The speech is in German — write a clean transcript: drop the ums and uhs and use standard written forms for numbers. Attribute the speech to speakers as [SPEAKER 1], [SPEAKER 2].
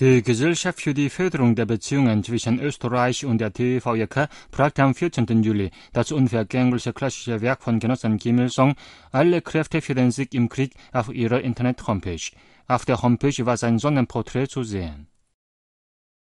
[SPEAKER 1] Die Gesellschaft für die Förderung der Beziehungen zwischen Österreich und der TVJK fragte am 14. Juli das unvergängliche klassische Werk von Genossen Kim Il-sung Alle Kräfte für den Sieg im Krieg auf ihrer Internet-Homepage. Auf der Homepage war sein Sonnenporträt zu sehen.